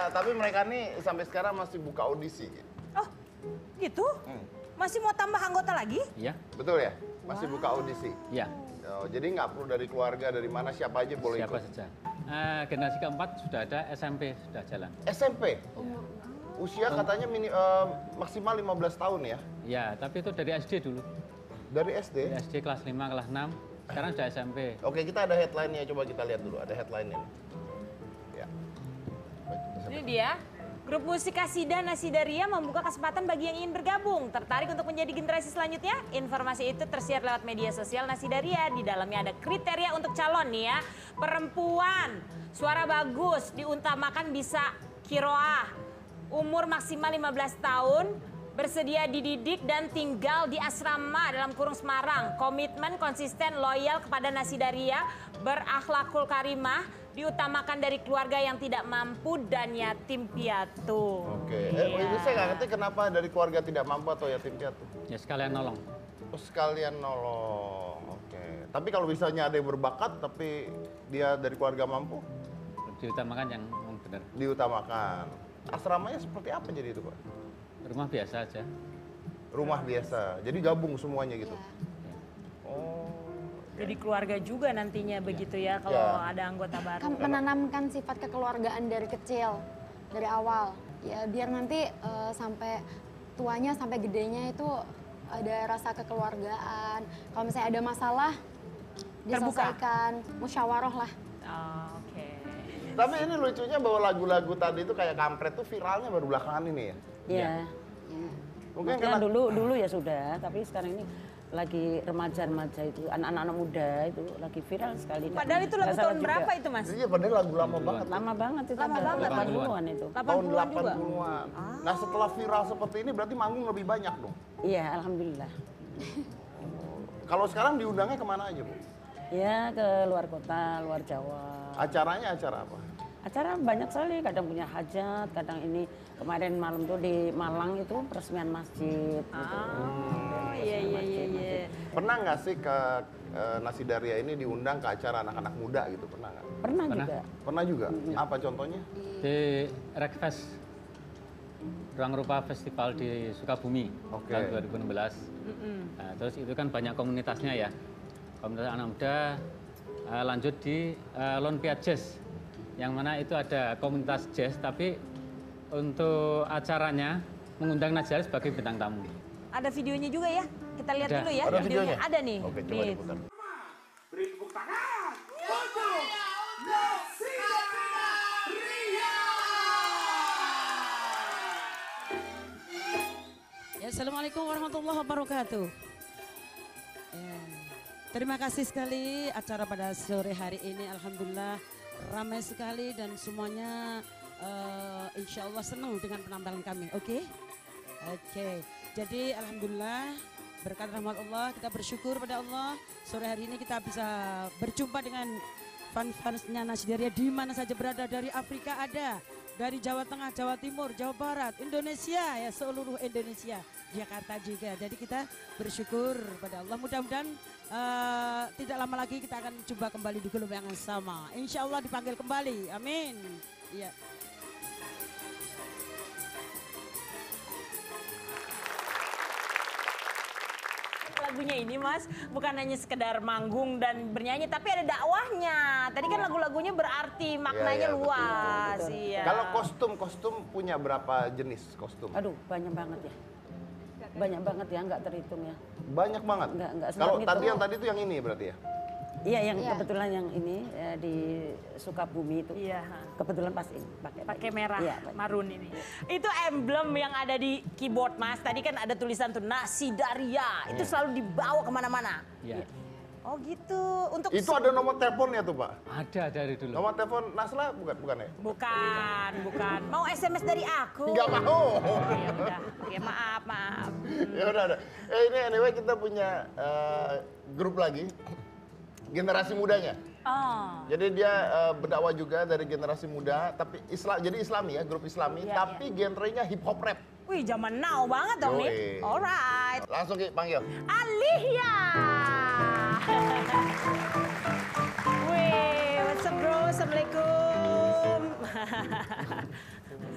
tapi mereka nih sampai sekarang masih buka audisi. Oh, gitu? Masih mau tambah anggota lagi? Iya. Betul ya? Masih buka audisi? Iya. Oh, jadi nggak perlu dari keluarga, dari mana, siapa aja boleh Siapa ikut? saja. Generasi keempat sudah ada, SMP sudah jalan. SMP? Usia katanya maksimal 15 tahun ya? Ya, tapi itu dari SD dulu. Dari SD? Dari SD kelas 5, kelas 6, sekarang sudah SMP. Oke, kita ada headline-nya, coba kita lihat dulu. Ada headline-nya nih. Ya. Ini dia. Grup musik Kasida Nasidaria membuka kesempatan bagi yang ingin bergabung. Tertarik untuk menjadi generasi selanjutnya? Informasi itu tersiar lewat media sosial Nasidaria. Di dalamnya ada kriteria untuk calon nih ya. Perempuan, suara bagus, diutamakan bisa kiroah. Umur maksimal 15 tahun, bersedia dididik dan tinggal di asrama dalam kurung Semarang. Komitmen konsisten loyal kepada Nasidaria, berakhlakul karimah, diutamakan dari keluarga yang tidak mampu dan yatim piatu. Oke, itu saya nggak ngerti kenapa dari keluarga tidak mampu atau yatim piatu. Ya sekalian nolong. Oh, sekalian nolong, oke. Tapi kalau misalnya ada yang berbakat tapi dia dari keluarga mampu, Diutamakan yang benar. diutamakan. Asramanya seperti apa jadi itu Pak? Rumah biasa aja. Rumah biasa, jadi gabung semuanya gitu? Oh. Jadi keluarga juga nantinya begitu ya kalau ada anggota baru. Kan menanamkan sifat kekeluargaan dari kecil, dari awal. Ya biar nanti sampai tuanya sampai gedenya itu ada rasa kekeluargaan. Kalau misalnya ada masalah diselesaikan, musyawarah lah. Oh, oke. Tapi ini lucunya bahwa lagu-lagu tadi itu kayak kampret tuh viralnya baru belakangan ini ya? Iya. Mungkin Maksudnya karena dulu ya sudah, tapi sekarang ini lagi remaja-remaja itu, anak-anak muda itu lagi viral sekali. Padahal itu lagu tahun berapa itu Mas? iya padahal lagu lama banget. Lama banget itu. Lama banget. 80-an itu. Tahun 80-an juga. 80-an. Nah setelah viral seperti ini berarti manggung lebih banyak dong? Iya, alhamdulillah. Kalau sekarang diundangnya kemana aja Bu? Ya ke luar kota, luar Jawa. Acaranya acara apa? Acara banyak sekali, kadang punya hajat, kadang ini kemarin malam tuh di Malang itu peresmian masjid. Gitu. Oh iya. Pernah nggak sih ke Nasidaria ini diundang ke acara anak-anak muda gitu? Pernah nggak? Pernah juga. Pernah juga? Apa contohnya? Di Rekfest, Ruang Rupa Festival di Sukabumi Oke. tahun 2016. Nah, terus itu kan banyak komunitasnya ya. Komunitas anak muda lanjut di Lonpia Jazz. Yang mana itu ada komunitas jazz, tapi untuk acaranya mengundang Nasidaria sebagai bintang tamu. Ada videonya juga ya? Kita lihat Ada. dulu ya. Ada videonya? Ada nih. Oke, coba Nih. diputar. Beri tepuk tangan untuk Nasidaria. Ya, Assalamualaikum warahmatullahi wabarakatuh. Ya, terima kasih sekali acara pada sore hari ini. Alhamdulillah ramai sekali dan semuanya insya Allah senang dengan penampilan kami. Oke? Jadi alhamdulillah berkat rahmat Allah kita bersyukur pada Allah. Sore hari ini kita bisa berjumpa dengan fans-fansnya Nasidaria di mana saja berada, dari Afrika ada, dari Jawa Tengah, Jawa Timur, Jawa Barat, Indonesia, ya seluruh Indonesia, Jakarta juga. Jadi kita bersyukur pada Allah. Mudah-mudahan tidak lama lagi kita akan jumpa kembali di gelombang yang sama. Insya Allah dipanggil kembali. Amin. Iya. Lagunya ini Mas bukan hanya sekedar manggung dan bernyanyi, tapi ada dakwahnya. Tadi kan lagu-lagunya berarti, maknanya Iya, luas. betul. Iya. Kalau kostum punya berapa jenis kostum? Aduh, banyak banget ya. Banyak banget ya, nggak terhitung ya. Banyak banget. Nggak Kalau sempat tadi gitu. yang tadi itu yang ini berarti ya? Iya, yang kebetulan yang ini ya, di Sukabumi itu. Iya. Kebetulan pas ini Pakai merah, Iya, pakai. marun ini. Itu emblem yang ada di keyboard Mas. Tadi kan ada tulisan tuh Nasidaria. Itu selalu dibawa kemana-mana. Ya. Oh gitu. Untuk Itu ada nomor teleponnya tuh Pak? Ada dari dulu. Nomor telepon Nasla bukan ya? Bukan. Mau SMS dari aku? Nggak mau. Oh, ya udah. Ya maaf. Ya udah. Ini anyway kita punya grup lagi. Generasi mudanya. Oh. Jadi dia berdakwah juga dari generasi muda, tapi jadi Islami ya, grup Islami, Iya, tapi genrenya hip hop rap. Wih, zaman now banget dong nih. Yoi. Alright. Langsung Ki, panggil. Alihya. Wih, what's up bro? Assalamualaikum.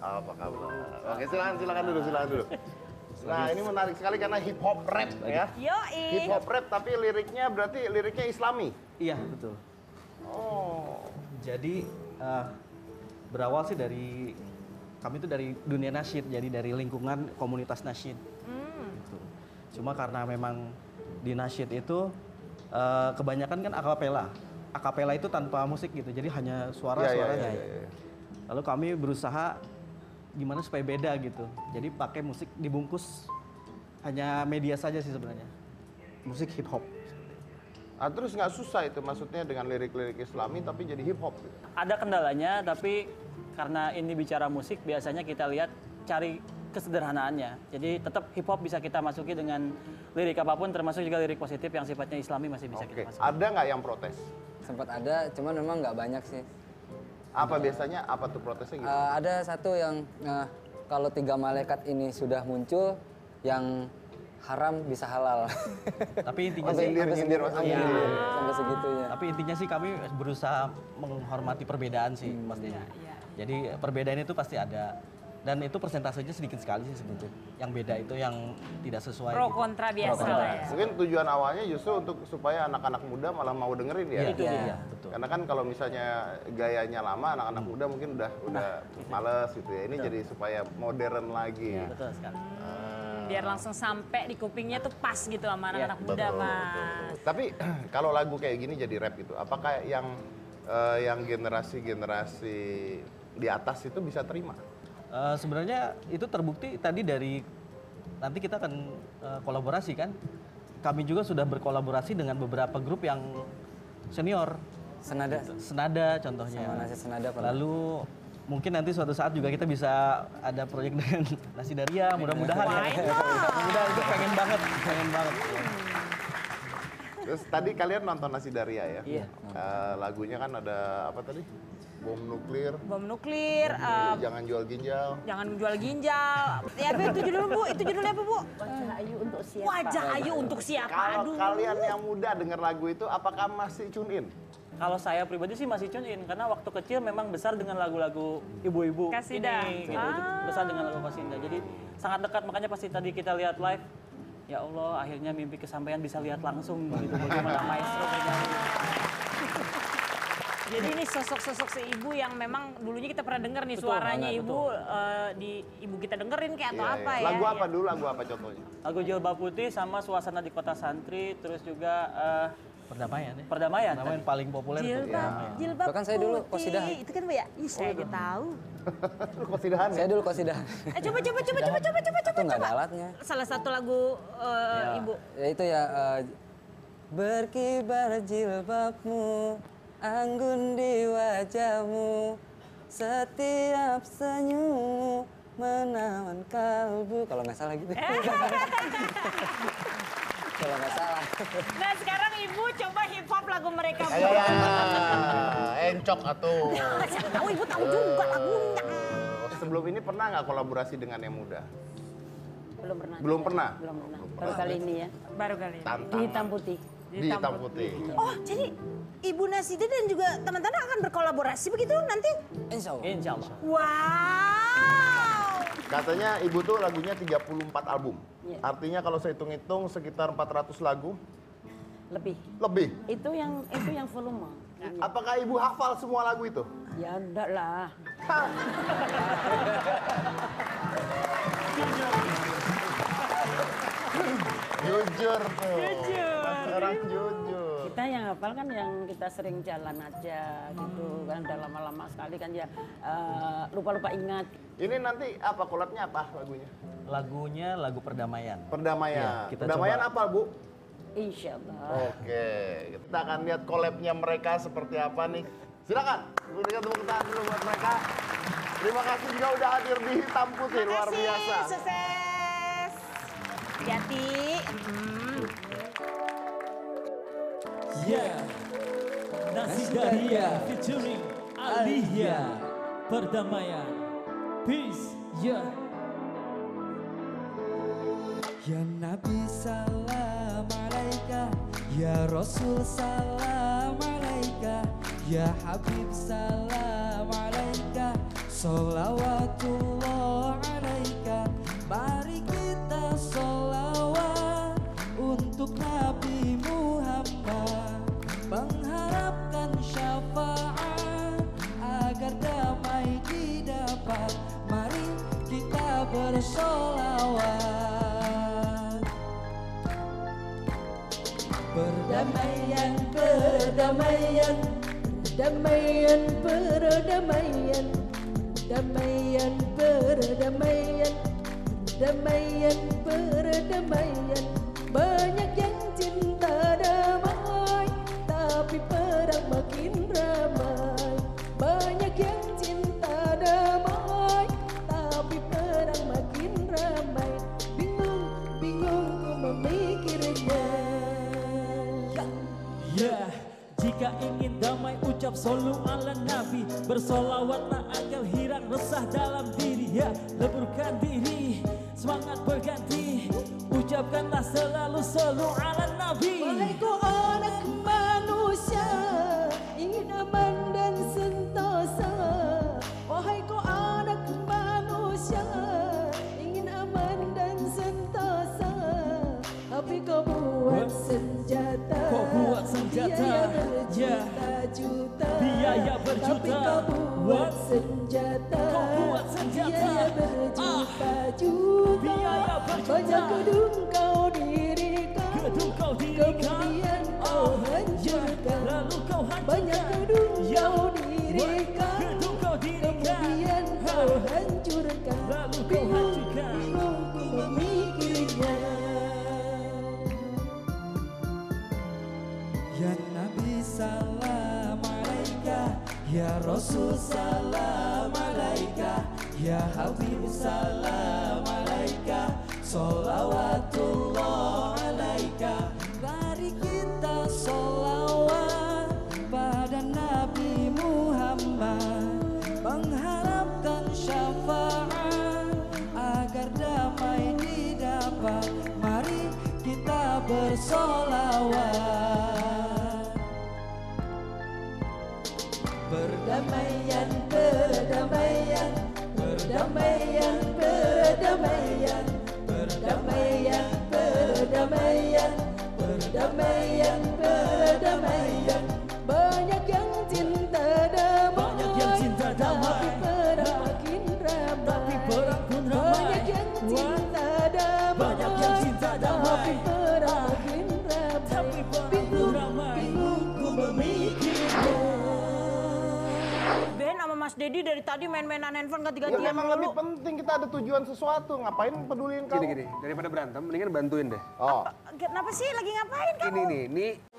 Apa kabar? Oke, silakan dulu. Nah, ini menarik sekali karena hip hop rap ya. Yoi. Hip hop rap tapi liriknya berarti liriknya Islami. Iya, betul. Oh. Jadi berawal sih dari kami itu dari dunia nasyid, jadi dari lingkungan komunitas nasyid. Gitu. Cuma karena memang di nasyid itu kebanyakan kan akapela. Akapela itu tanpa musik gitu, jadi hanya suara-suaranya. Iya. Lalu kami berusaha gimana supaya beda gitu. Jadi pakai musik dibungkus hanya media saja sih sebenarnya. Musik hip hop. Ah, terus nggak susah itu maksudnya dengan lirik-lirik Islami tapi jadi hip hop. Ada kendalanya, tapi karena ini bicara musik, biasanya kita lihat cari kesederhanaannya. Jadi tetap hip hop bisa kita masuki dengan lirik apapun, termasuk juga lirik positif yang sifatnya Islami masih bisa kita masuki. Ada nggak yang protes? Sempat ada, cuman memang nggak banyak sih. Apa biasanya? Apa tuh protesnya gitu? Ada satu yang kalau 3 malaikat ini sudah muncul, yang haram bisa halal. Tapi intinya Sampai sih Nyindir maksudnya. sampai segitunya. Tapi intinya sih kami berusaha menghormati perbedaan sih pastinya. Jadi perbedaan itu pasti ada. Dan itu persentasenya sedikit sekali sih sebetulnya. Yang beda itu yang tidak sesuai. Pro gitu. kontra biasa Pro kontra. lah ya. Mungkin tujuan awalnya justru untuk supaya anak-anak muda malah mau dengerin ya. Itu dia, betul. Karena kan kalau misalnya gayanya lama, anak-anak muda mungkin udah males gitu ya. Ini jadi supaya modern lagi. Betul sekali. Biar langsung sampai di kupingnya tuh pas gitu sama anak-anak muda, Mas. Tapi kalau lagu kayak gini jadi rap gitu, apakah yang generasi-generasi di atas itu bisa terima? Sebenarnya itu terbukti tadi dari nanti kita akan kolaborasi kan. Kami juga sudah berkolaborasi dengan beberapa grup yang senior. Senada contohnya. Sama Nasi Senada pernah. Lalu mungkin nanti suatu saat juga kita bisa ada proyek dengan Nasi Daria, mudah-mudahan ya. Mudah-mudahan itu pengen banget. Terus tadi kalian nonton Nasi Daria ya? Iya. Lagunya kan ada apa tadi? Bom nuklir. Bom nuklir, Jangan jual ginjal. jangan jual ginjal. Ya, apa itu judulnya, Bu? Itu judulnya apa, Bu? Wajah ayu untuk siapa? Wajah ayu untuk siapa? Kalau Aduh. kalian yang muda dengar lagu itu, apakah masih tune in? Kalau saya pribadi sih masih tune in, karena waktu kecil memang besar dengan lagu-lagu ibu-ibu Kasidah. ini, gitu. Besar dengan lagu Kasidah. Jadi sangat dekat, makanya pasti tadi kita lihat live, ya Allah akhirnya mimpi kesampaian bisa lihat langsung gitu, bagaimana maestro bernyanyi. Jadi ini sosok-sosok seibu yang memang dulunya kita pernah dengar nih Betul, suaranya betul. ibu di ibu kita dengerin kayak atau Iya, apa iya. ya. Lagu ya. apa dulu? Lagu apa contohnya? Lagu Jilbab Putih sama Suasana di Kota Santri, terus juga Perdamaian ya. Perdamaian. Perdamaian paling populer itu. Jilbab Bahkan saya dulu putih. qasidahan. Itu kan Bu ya? Ih, saya aja tahu. Lu kosidahan ya? Saya dulu qasidahan. Coba. Itu nggak ada alatnya. Salah satu lagu ibu. Ya itu ya, berkibar jilbabmu, anggun di wajahmu, setiap senyummu menawan kalbu. Kalau nggak salah gitu. Kalau nggak salah. Nah sekarang ibu coba hip hop lagu mereka. Bu. Ayo lah, encok atuh. Siapa tahu ibu tahu juga lagunya. Sebelum ini pernah nggak kolaborasi dengan yang muda? Belum pernah. Belum pernah? Belum pernah. Baru kali ini ya. Baru kali ini. Di Tantangan. hitam putih. Di hitam putih. Oh jadi Ibu Nasida dan juga teman-teman akan berkolaborasi begitu nanti? Insya Allah. Insya Allah. Wow. Katanya ibu tuh lagunya 34 album. Iya. Artinya kalau saya hitung-hitung sekitar 400 lagu Lebih. lebih. Itu yang volume. Apakah ibu hafal semua lagu itu? Ya enggak lah. Jujur tuh. Orang jujur. Kita yang hafal kan yang kita sering jalan aja gitu kan, udah lama-lama sekali kan ya, lupa-lupa ingat. Ini nanti apa collabnya apa lagunya? Lagunya lagu Perdamaian. Perdamaian. Iya, kita Perdamaian coba. apa, Bu? Insya Allah. Oke, kita akan lihat collabnya mereka seperti apa nih. Silakan, berikan tepuk tangan dulu buat mereka. Terima kasih juga udah hadir di Hitam Putih, luar Makasih, biasa. sukses. Hati-hati. Ya, Nasi Daria featuring Aliyah, Perdamaian, Peace, ya. Ya Nabi salam alaika, ya Rasul salam alaika, ya Habib salam alaika, Sholawatullah alaika. Mari kita sholawat untuk Nabi Muhammad, mengharapkan syafaat agar damai didapat. Mari kita bersolawat. Perdamaian, perdamaian, perdamaian, perdamaian, perdamaian, perdamaian, perdamaian, perdamaian. Banyak yang cinta damai, tapi perang makin ramai. Banyak yang cinta damai, tapi perang makin ramai. Bingung, bingung ku memikirnya. Ya, jika ingin damai ucap solu ala Nabi, bersolawatlah agar hilang resah dalam diri. Ya, leburkan diri, semangat berganti, ucapkanlah selalu solu ala Nabi. Wahai kau anak manusia, ingin aman dan sentosa. Wahai kau anak manusia, ingin aman dan sentosa. Tapi kau buat senjata, Kau buat senjata, biaya berjuta-juta. Biaya berjuta. Tapi kau buat senjata, Kau buat senjata. biaya berjuta-juta. Biaya berjuta. Banyak gedung kau dirikan, Gedung kau dirikan, kemudian kau hancurkan. lalu kau hancurkan. Banyak gedung Ya, kau dirikan, gedung kau dirikan, kemudian kau hancurkan. lalu kau Bingung, hancurkan. bingung ku memikirnya. Ya Nabi salam alaika, Ya Rasul salam alaika, Ya Habib salam alaika, Sholawatullah alaika. Mari kita sholawat pada Nabi Muhammad, mengharapkan syafaat agar damai didapat. Mari kita bersolawat. Perdamaian, perdamaian, perdamaian, perdamaian, perdamaian, perdamaian, perdamaian, perdamaian. Banyak yang cinta damai, Banyak yang cinta damai, tapi perang makin ramai. tapi perang pun ramai. Banyak yang cinta damai, Banyak yang cinta damai, tapi perang makin ramai. tapi perang pun Bingung, ramai. bingung ku memikirnya. Ben sama Mas Dedi dari tadi main-mainan handphone Ya ganti-gantian memang mulu. lebih penting, kita ada tujuan sesuatu. Ngapain peduliin kamu? Gini, daripada berantem, mendingan bantuin deh. Oh. Kenapa sih lagi ngapain kamu? Ini